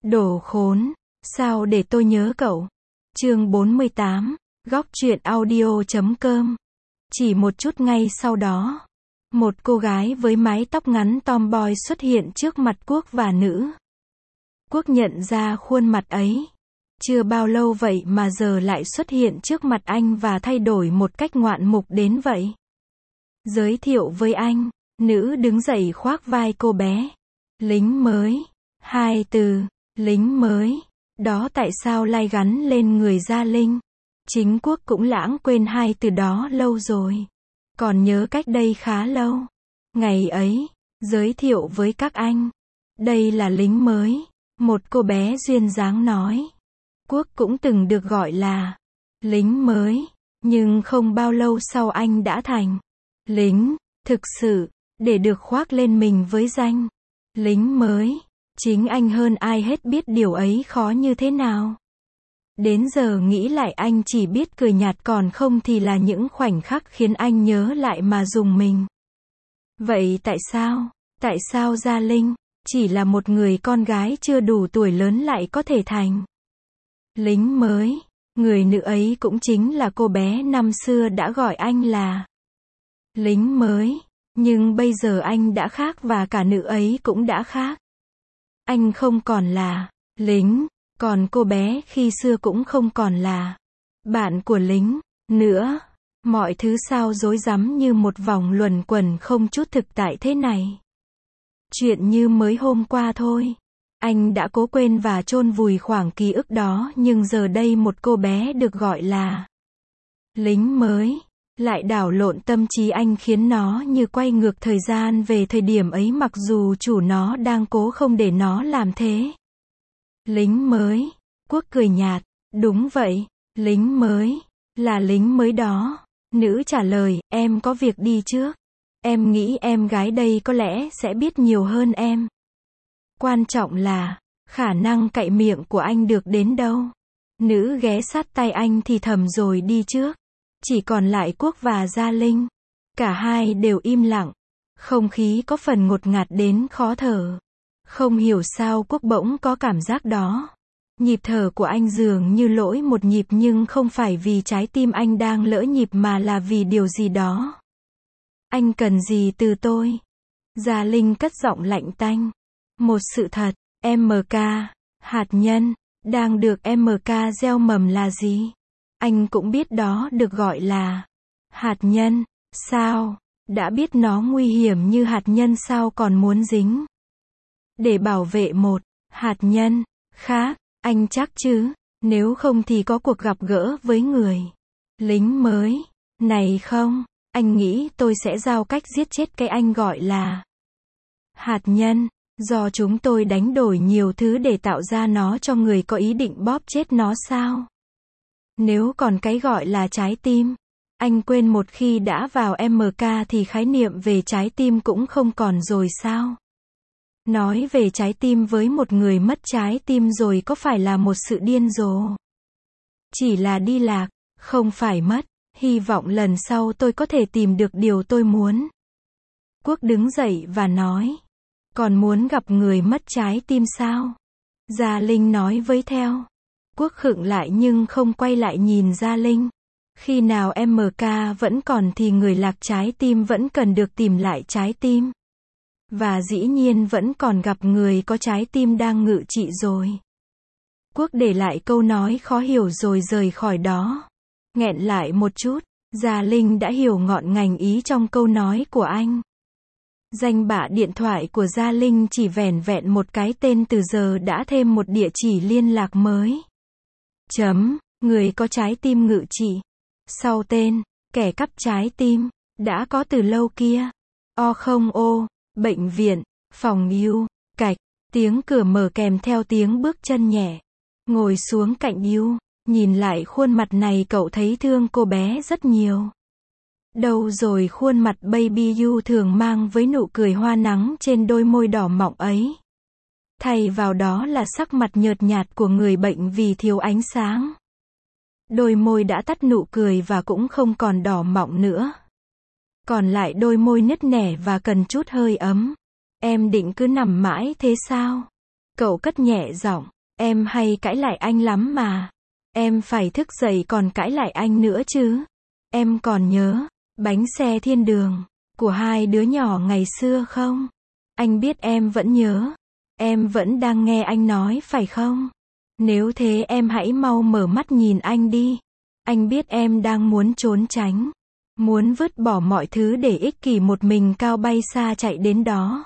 Đồ khốn, sao để tôi nhớ cậu. Chương 48, góc truyện audio.com. Chỉ một chút ngay sau đó, một cô gái với mái tóc ngắn tomboy xuất hiện trước mặt Quốc và Nữ. Quốc nhận ra khuôn mặt ấy. Chưa bao lâu vậy mà giờ lại xuất hiện trước mặt anh và thay đổi một cách ngoạn mục đến vậy. Giới thiệu với anh, Nữ đứng dậy khoác vai cô bé. Lính mới. Hai từ, lính mới. Đó tại sao lại gắn lên người Gia Linh? Chính Quốc cũng lãng quên hai từ đó lâu rồi. Còn nhớ cách đây khá lâu. Ngày ấy, giới thiệu với các anh. Đây là lính mới. Một cô bé duyên dáng nói. Quốc cũng từng được gọi là lính mới. Nhưng không bao lâu sau anh đã thành lính, thực sự, để được khoác lên mình với danh lính mới. Chính anh hơn ai hết biết điều ấy khó như thế nào. Đến giờ nghĩ lại anh chỉ biết cười nhạt, còn không thì là những khoảnh khắc khiến anh nhớ lại mà rùng mình. Vậy tại sao? Tại sao Gia Linh, chỉ là một người con gái chưa đủ tuổi lớn lại có thể thành lính mới? Người nữ ấy cũng chính là cô bé năm xưa đã gọi anh là lính mới. Nhưng bây giờ anh đã khác và cả nữ ấy cũng đã khác. Anh không còn là lính, còn cô bé khi xưa cũng không còn là bạn của lính nữa. Mọi thứ sao rối rắm như một vòng luẩn quẩn không chút thực tại thế này. Chuyện như mới hôm qua thôi. Anh đã cố quên và chôn vùi khoảng ký ức đó, nhưng giờ đây một cô bé được gọi là lính mới lại đảo lộn tâm trí anh, khiến nó như quay ngược thời gian về thời điểm ấy, mặc dù chủ nó đang cố không để nó làm thế. Lính mới. Quốc cười nhạt. Đúng vậy, lính mới. Là lính mới đó. Nữ trả lời, em có việc đi trước. Em nghĩ em gái đây có lẽ sẽ biết nhiều hơn em. Quan trọng là, khả năng cậy miệng của anh được đến đâu. Nữ ghé sát tay anh thì thầm rồi đi trước. Chỉ còn lại Quốc và Gia Linh. Cả hai đều im lặng. Không khí có phần ngột ngạt đến khó thở. Không hiểu sao Quốc bỗng có cảm giác đó. Nhịp thở của anh dường như lỗi một nhịp, nhưng không phải vì trái tim anh đang lỡ nhịp mà là vì điều gì đó. Anh cần gì từ tôi? Gia Linh cất giọng lạnh tanh. Một sự thật, MK, hạt nhân, đang được MK gieo mầm là gì? Anh cũng biết đó được gọi là hạt nhân. Sao? Đã biết nó nguy hiểm như hạt nhân sao còn muốn dính để bảo vệ một hạt nhân khác? Anh chắc chứ? Nếu không thì có cuộc gặp gỡ với người lính mới này không? Anh nghĩ tôi sẽ giao cách giết chết cái anh gọi là hạt nhân. Do chúng tôi đánh đổi nhiều thứ để tạo ra nó cho người có ý định bóp chết nó sao? Nếu còn cái gọi là trái tim, anh quên một khi đã vào MK thì khái niệm về trái tim cũng không còn rồi sao? Nói về trái tim với một người mất trái tim rồi có phải là một sự điên rồ? Chỉ là đi lạc, không phải mất. Hy vọng lần sau tôi có thể tìm được điều tôi muốn. Quốc đứng dậy và nói. Còn muốn gặp người mất trái tim sao? Gia Linh nói với theo. Quốc khựng lại nhưng không quay lại nhìn Gia Linh. Khi nào MK vẫn còn thì người lạc trái tim vẫn cần được tìm lại trái tim. Và dĩ nhiên vẫn còn gặp người có trái tim đang ngự trị rồi. Quốc để lại câu nói khó hiểu rồi rời khỏi đó. Nghẹn lại một chút, Gia Linh đã hiểu ngọn ngành ý trong câu nói của anh. Danh bạ điện thoại của Gia Linh chỉ vẻn vẹn một cái tên, từ giờ đã thêm một địa chỉ liên lạc mới. Người có trái tim ngự trị. Sau tên, kẻ cắp trái tim, đã có từ lâu kia. Bệnh viện, phòng yêu, cạch, tiếng cửa mở kèm theo tiếng bước chân nhẹ. Ngồi xuống cạnh yêu, nhìn lại khuôn mặt này cậu thấy thương cô bé rất nhiều. Đâu rồi khuôn mặt baby you thường mang với nụ cười hoa nắng trên đôi môi đỏ mọng ấy. Thay vào đó là sắc mặt nhợt nhạt của người bệnh vì thiếu ánh sáng. Đôi môi đã tắt nụ cười và cũng không còn đỏ mọng nữa. Còn lại đôi môi nứt nẻ và cần chút hơi ấm. Em định cứ nằm mãi thế sao? Cậu cất nhẹ giọng. Em hay cãi lại anh lắm mà. Em phải thức dậy còn cãi lại anh nữa chứ. Em còn nhớ bánh xe thiên đường của hai đứa nhỏ ngày xưa không? Anh biết em vẫn nhớ. Em vẫn đang nghe anh nói phải không? Nếu thế em hãy mau mở mắt nhìn anh đi. Anh biết em đang muốn trốn tránh. Muốn vứt bỏ mọi thứ để ích kỷ một mình cao bay xa chạy đến đó.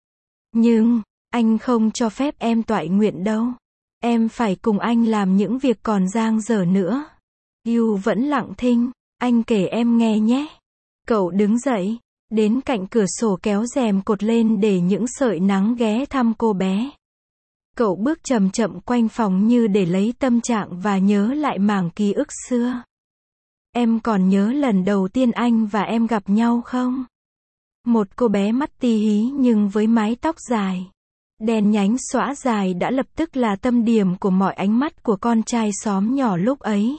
Nhưng, anh không cho phép em toại nguyện đâu. Em phải cùng anh làm những việc còn dang dở nữa. Yu vẫn lặng thinh. Anh kể em nghe nhé. Cậu đứng dậy, đến cạnh cửa sổ kéo rèm cột lên để những sợi nắng ghé thăm cô bé. Cậu bước chậm chậm quanh phòng như để lấy tâm trạng và nhớ lại mảng ký ức xưa. Em còn nhớ lần đầu tiên anh và em gặp nhau không? Một cô bé mắt ti hí nhưng với mái tóc dài, đen nhánh xõa dài đã lập tức là tâm điểm của mọi ánh mắt của con trai xóm nhỏ lúc ấy.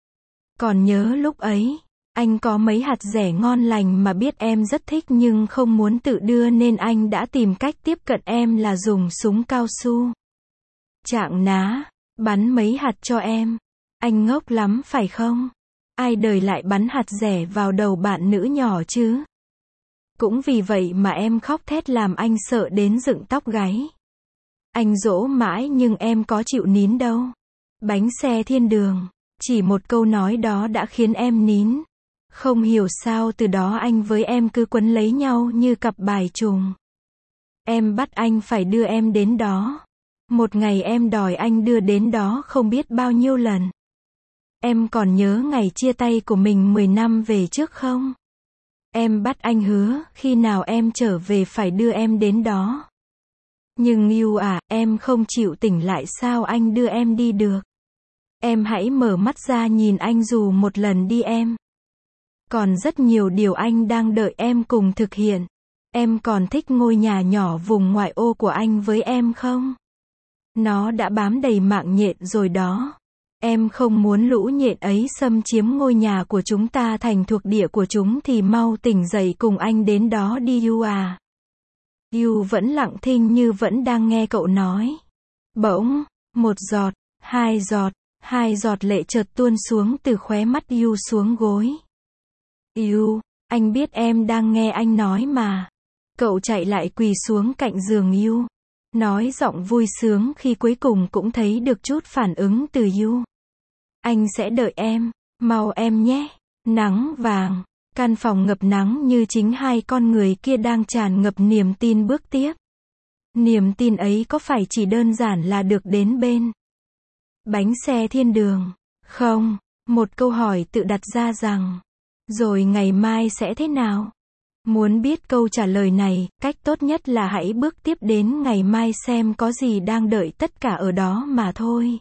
Còn nhớ lúc ấy, anh có mấy hạt dẻ ngon lành mà biết em rất thích nhưng không muốn tự đưa nên anh đã tìm cách tiếp cận em là dùng súng cao su. Trạng ná, bắn mấy hạt cho em. Anh ngốc lắm phải không? Ai đời lại bắn hạt dẻ vào đầu bạn nữ nhỏ chứ? Cũng vì vậy mà em khóc thét làm anh sợ đến dựng tóc gáy. Anh dỗ mãi nhưng em có chịu nín đâu. Bánh xe thiên đường, chỉ một câu nói đó đã khiến em nín. Không hiểu sao từ đó anh với em cứ quấn lấy nhau như cặp bài trùng. Em bắt anh phải đưa em đến đó. Một ngày em đòi anh đưa đến đó không biết bao nhiêu lần. Em còn nhớ ngày chia tay của mình 10 năm về trước không? Em bắt anh hứa, khi nào em trở về phải đưa em đến đó. Nhưng Yu à, em không chịu tỉnh lại sao anh đưa em đi được? Em hãy mở mắt ra nhìn anh dù một lần đi em. Còn rất nhiều điều anh đang đợi em cùng thực hiện. Em còn thích ngôi nhà nhỏ vùng ngoại ô của anh với em không? Nó đã bám đầy mạng nhện rồi đó. Em không muốn lũ nhện ấy xâm chiếm ngôi nhà của chúng ta thành thuộc địa của chúng thì mau tỉnh dậy cùng anh đến đó đi Yu à. Yu vẫn lặng thinh như vẫn đang nghe cậu nói. Bỗng, một giọt, hai giọt lệ chợt tuôn xuống từ khóe mắt Yu xuống gối. Yu, anh biết em đang nghe anh nói mà. Cậu chạy lại quỳ xuống cạnh giường Yu. Nói giọng vui sướng khi cuối cùng cũng thấy được chút phản ứng từ Yu. Anh sẽ đợi em, mau em nhé. Nắng vàng, căn phòng ngập nắng như chính hai con người kia đang tràn ngập niềm tin bước tiếp. Niềm tin ấy có phải chỉ đơn giản là được đến bên bánh xe thiên đường? Không, một câu hỏi tự đặt ra rằng, rồi ngày mai sẽ thế nào? Muốn biết câu trả lời này, cách tốt nhất là hãy bước tiếp đến ngày mai xem có gì đang đợi tất cả ở đó mà thôi.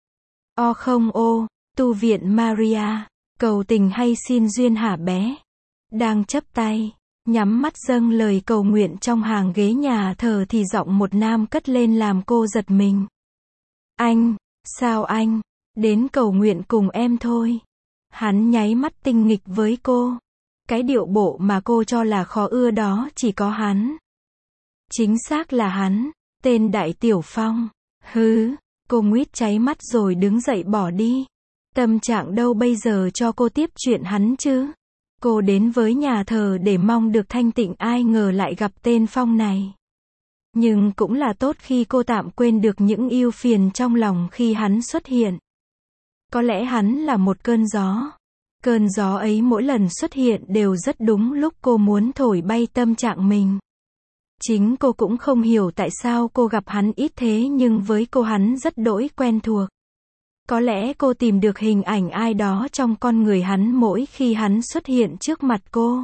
O không ô, tu viện Maria, cầu tình hay xin duyên hả bé? Đang chắp tay, nhắm mắt dâng lời cầu nguyện trong hàng ghế nhà thờ thì giọng một nam cất lên làm cô giật mình. Anh, sao anh, đến cầu nguyện cùng em thôi. Hắn nháy mắt tinh nghịch với cô. Cái điệu bộ mà cô cho là khó ưa đó chỉ có hắn. Chính xác là hắn, tên Đại Tiểu Phong. Hứ, cô nguýt cháy mắt rồi đứng dậy bỏ đi. Tâm trạng đâu bây giờ cho cô tiếp chuyện hắn chứ? Cô đến với nhà thờ để mong được thanh tịnh, ai ngờ lại gặp tên Phong này. Nhưng cũng là tốt khi cô tạm quên được những ưu phiền trong lòng khi hắn xuất hiện. Có lẽ hắn là một cơn gió. Cơn gió ấy mỗi lần xuất hiện đều rất đúng lúc cô muốn thổi bay tâm trạng mình. Chính cô cũng không hiểu tại sao cô gặp hắn ít thế nhưng với cô hắn rất đỗi quen thuộc. Có lẽ cô tìm được hình ảnh ai đó trong con người hắn mỗi khi hắn xuất hiện trước mặt cô.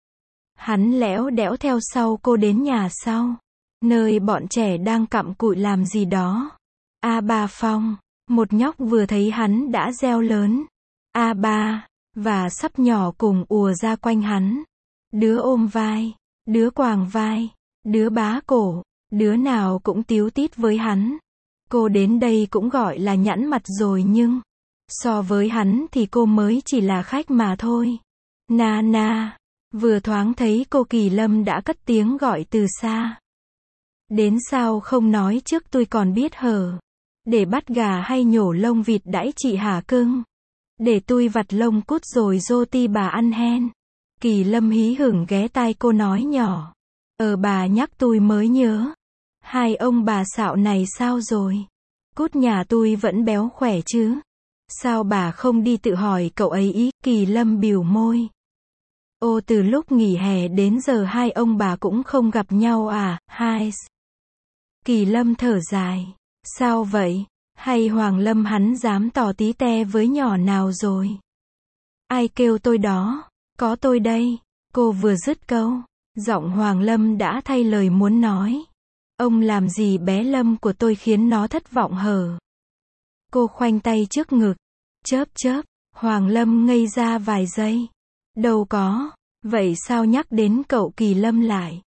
Hắn lẽo đẽo theo sau cô đến nhà sau, nơi bọn trẻ đang cặm cụi làm gì đó. A ba Phong, một nhóc vừa thấy hắn đã reo lớn. A ba, và sắp nhỏ cùng ùa ra quanh hắn. Đứa ôm vai, đứa quàng vai, đứa bá cổ, đứa nào cũng tíu tít với hắn. Cô đến đây cũng gọi là nhẵn mặt rồi nhưng so với hắn thì cô mới chỉ là khách mà thôi. Na na, vừa thoáng thấy cô Kỳ Lâm đã cất tiếng gọi từ xa. Đến sao không nói trước tôi còn biết hở. Để bắt gà hay nhổ lông vịt đãi chị hả cưng? Để tui vặt lông cút rồi dô ti bà ăn hen. Kỳ Lâm hí hửng ghé tai cô nói nhỏ. Bà nhắc tui mới nhớ. Hai ông bà xạo này sao rồi? Cút nhà tui vẫn béo khỏe chứ? Sao bà không đi tự hỏi cậu ấy ý? Kỳ Lâm bỉu môi. Từ lúc nghỉ hè đến giờ hai ông bà cũng không gặp nhau à? Hai. Kỳ Lâm thở dài. Sao vậy? Hay Hoàng Lâm hắn dám tỏ tí te với nhỏ nào rồi? Ai kêu tôi đó? Có tôi đây. Cô vừa dứt câu, giọng Hoàng Lâm đã thay lời muốn nói. Ông làm gì bé Lâm của tôi khiến nó thất vọng hở? Cô khoanh tay trước ngực. Chớp chớp. Hoàng Lâm ngây ra vài giây. Đâu có. Vậy sao nhắc đến cậu? Kỳ Lâm lại.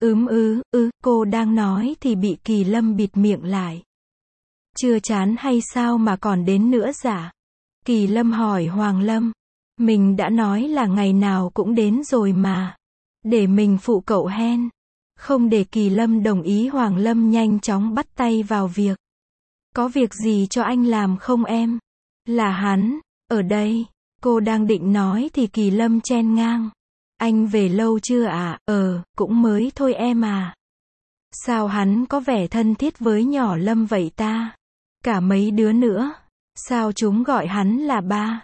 Cô đang nói thì bị Kỳ Lâm bịt miệng lại. Chưa chán hay sao mà còn đến nữa dạ? Kỳ Lâm hỏi Hoàng Lâm. Mình đã nói là ngày nào cũng đến rồi mà. Để mình phụ cậu hen. Không để Kỳ Lâm đồng ý. Hoàng Lâm nhanh chóng bắt tay vào việc. Có việc gì cho anh làm không em? Là hắn, ở đây. Cô đang định nói thì Kỳ Lâm chen ngang. Anh về lâu chưa à? Cũng mới thôi em à. Sao hắn có vẻ thân thiết với nhỏ Lâm vậy ta? Cả mấy đứa nữa. Sao chúng gọi hắn là ba?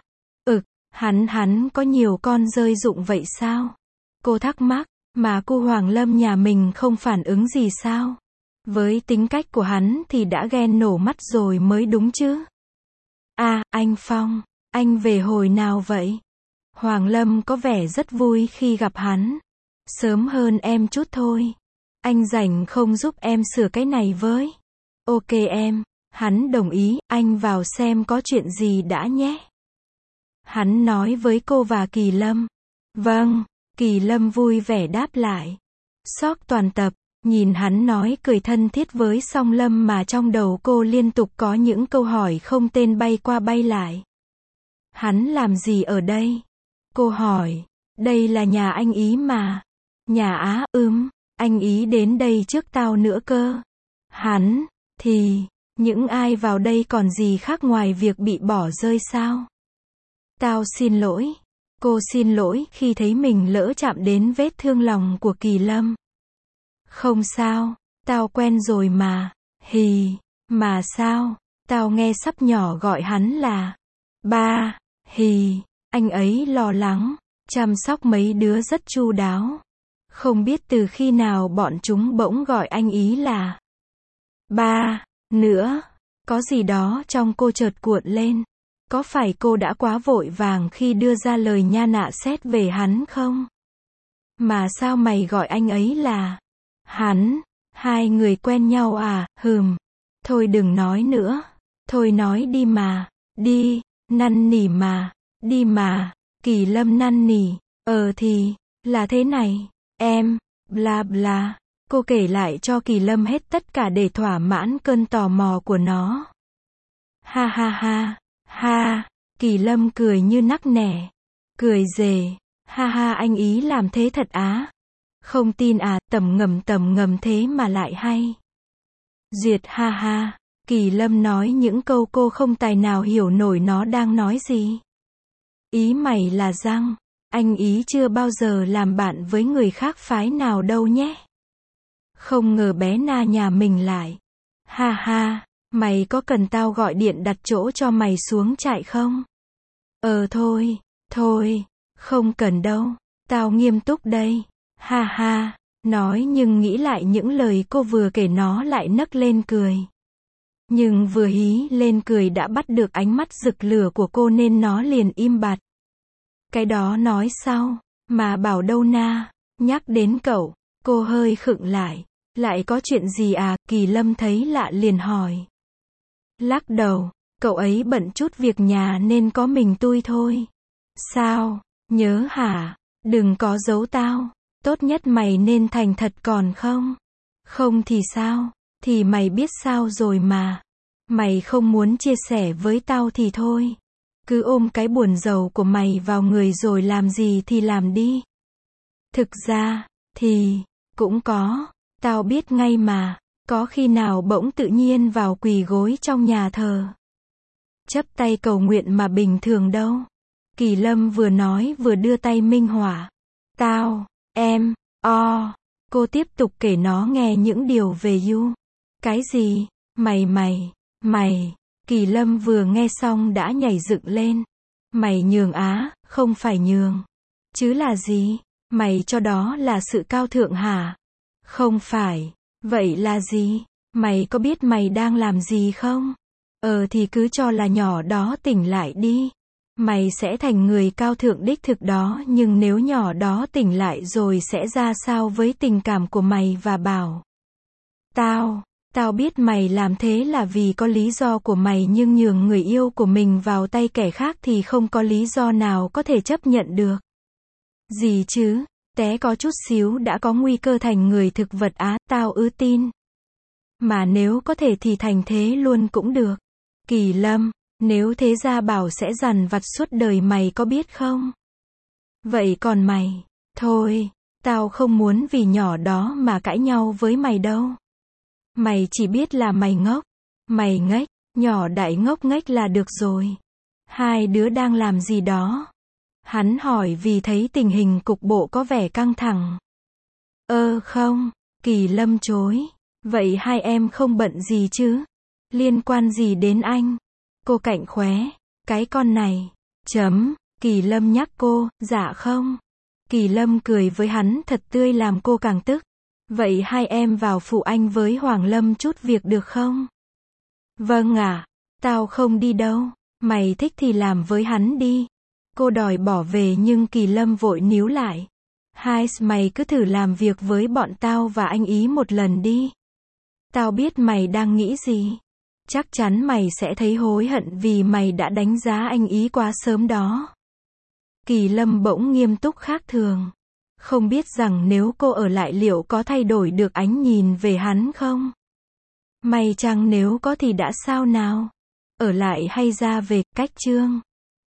Hắn có nhiều con rơi rụng vậy sao? Cô thắc mắc, mà cô Hoàng Lâm nhà mình không phản ứng gì sao? Với tính cách của hắn thì đã ghen nổ mắt rồi mới đúng chứ. Anh Phong, anh về hồi nào vậy? Hoàng Lâm có vẻ rất vui khi gặp hắn. Sớm hơn em chút thôi. Anh rảnh không giúp em sửa cái này với? Ok em. Hắn đồng ý, anh vào xem có chuyện gì đã nhé. Hắn nói với cô và Kỳ Lâm. Vâng, Kỳ Lâm vui vẻ đáp lại. Sóc toàn tập, nhìn hắn nói cười thân thiết với Song Lâm mà trong đầu cô liên tục có những câu hỏi không tên bay qua bay lại. Hắn làm gì ở đây? Cô hỏi. Đây là nhà anh ý mà. Nhà á, anh ý đến đây trước tao nữa cơ. Hắn, thì, những ai vào đây còn gì khác ngoài việc bị bỏ rơi sao? Tao xin lỗi. Cô xin lỗi khi thấy mình lỡ chạm đến vết thương lòng của Kỳ Lâm. Không sao, tao quen rồi mà. Mà sao? Tao nghe sắp nhỏ gọi hắn là ba. Anh ấy lo lắng, chăm sóc mấy đứa rất chu đáo. Không biết từ khi nào bọn chúng bỗng gọi anh ý là ba nữa. Có gì đó trong cô chợt cuộn lên. Có phải cô đã quá vội vàng khi đưa ra lời nha nạ xét về hắn không? Mà sao mày gọi anh ấy là hắn? Hai người quen nhau à? Thôi đừng nói nữa. Thôi nói đi mà. Đi, năn nỉ mà. Đi mà. Kỳ Lâm năn nỉ. Thì, là thế này. Em, bla bla. Cô kể lại cho Kỳ Lâm hết tất cả để thỏa mãn cơn tò mò của nó. Ha ha ha. Ha, Kỳ Lâm cười như nắc nẻ. Cười rề. Ha ha, anh ý làm thế thật á? Không tin à? Tầm ngầm thế mà lại hay. Duyệt. Ha ha. Kỳ Lâm nói những câu cô không tài nào hiểu nổi nó đang nói gì. Ý mày là rằng anh ý chưa bao giờ làm bạn với người khác phái nào đâu nhé. Không ngờ bé Na nhà mình lại. Ha ha. Mày có cần tao gọi điện đặt chỗ cho mày xuống chạy không? Thôi, không cần đâu. Tao nghiêm túc đây. Ha ha. Nói nhưng nghĩ lại những lời cô vừa kể nó lại nấc lên cười. Nhưng vừa hí lên cười đã bắt được ánh mắt rực lửa của cô nên nó liền im bặt. Cái đó nói sau. Mà bảo đâu Na. Nhắc đến cậu. Cô hơi khựng lại. Lại có chuyện gì à? Kỳ Lâm thấy lạ liền hỏi. Lắc đầu, cậu ấy bận chút việc nhà nên có mình tui thôi. Sao? Nhớ hả? Đừng có giấu tao. Tốt nhất mày nên thành thật còn không? Không thì sao? Thì mày biết sao rồi mà. Mày không muốn chia sẻ với tao thì thôi. Cứ ôm cái buồn rầu của mày vào người rồi làm gì thì làm đi. Thực ra, thì, cũng có. Tao biết ngay mà. Có khi nào bỗng tự nhiên vào quỳ gối trong nhà thờ, chắp tay cầu nguyện mà bình thường đâu. Kỳ Lâm vừa nói vừa đưa tay minh họa. Tao, em, Cô tiếp tục kể nó nghe những điều về You. Cái gì? Mày. Kỳ Lâm vừa nghe xong đã nhảy dựng lên. Mày nhường á, không phải nhường. Chứ là gì? Mày cho đó là sự cao thượng hả? Không phải. Vậy là gì? Mày có biết mày đang làm gì không? Thì cứ cho là nhỏ đó tỉnh lại đi. Mày sẽ thành người cao thượng đích thực đó, nhưng nếu nhỏ đó tỉnh lại rồi sẽ ra sao với tình cảm của mày và Bảo? Tao biết mày làm thế là vì có lý do của mày, nhưng nhường người yêu của mình vào tay kẻ khác thì không có lý do nào có thể chấp nhận được. Gì chứ? Té có chút xíu đã có nguy cơ thành người thực vật á, tao tin. Mà nếu có thể thì thành thế luôn cũng được. Kỳ Lâm, nếu thế ra Bảo sẽ dằn vặt suốt đời, mày có biết không? Vậy còn mày? Thôi, tao không muốn vì nhỏ đó mà cãi nhau với mày đâu. Mày chỉ biết là mày ngốc. Mày ngách, nhỏ đại ngốc nghếch là được rồi. Hai đứa đang làm gì đó? Hắn hỏi vì thấy tình hình cục bộ có vẻ căng thẳng. Không, Kỳ Lâm chối. Vậy hai em không bận gì chứ? Liên quan gì đến anh? Cô cạnh khóe. Cái con này. Kỳ Lâm nhắc cô, dạ không. Kỳ Lâm cười với hắn thật tươi làm cô càng tức. Vậy hai em vào phụ anh với Hoàng Lâm chút việc được không? Vâng ạ. Tao không đi đâu. Mày thích thì làm với hắn đi. Cô đòi bỏ về nhưng Kỳ Lâm vội níu lại. Mày cứ thử làm việc với bọn tao và anh ý một lần đi. Tao biết mày đang nghĩ gì. Chắc chắn mày sẽ thấy hối hận vì mày đã đánh giá anh ý quá sớm đó. Kỳ Lâm bỗng nghiêm túc khác thường. Không biết rằng nếu cô ở lại liệu có thay đổi được ánh nhìn về hắn không? May chăng nếu có thì đã sao nào? Ở lại hay ra về, cách chương.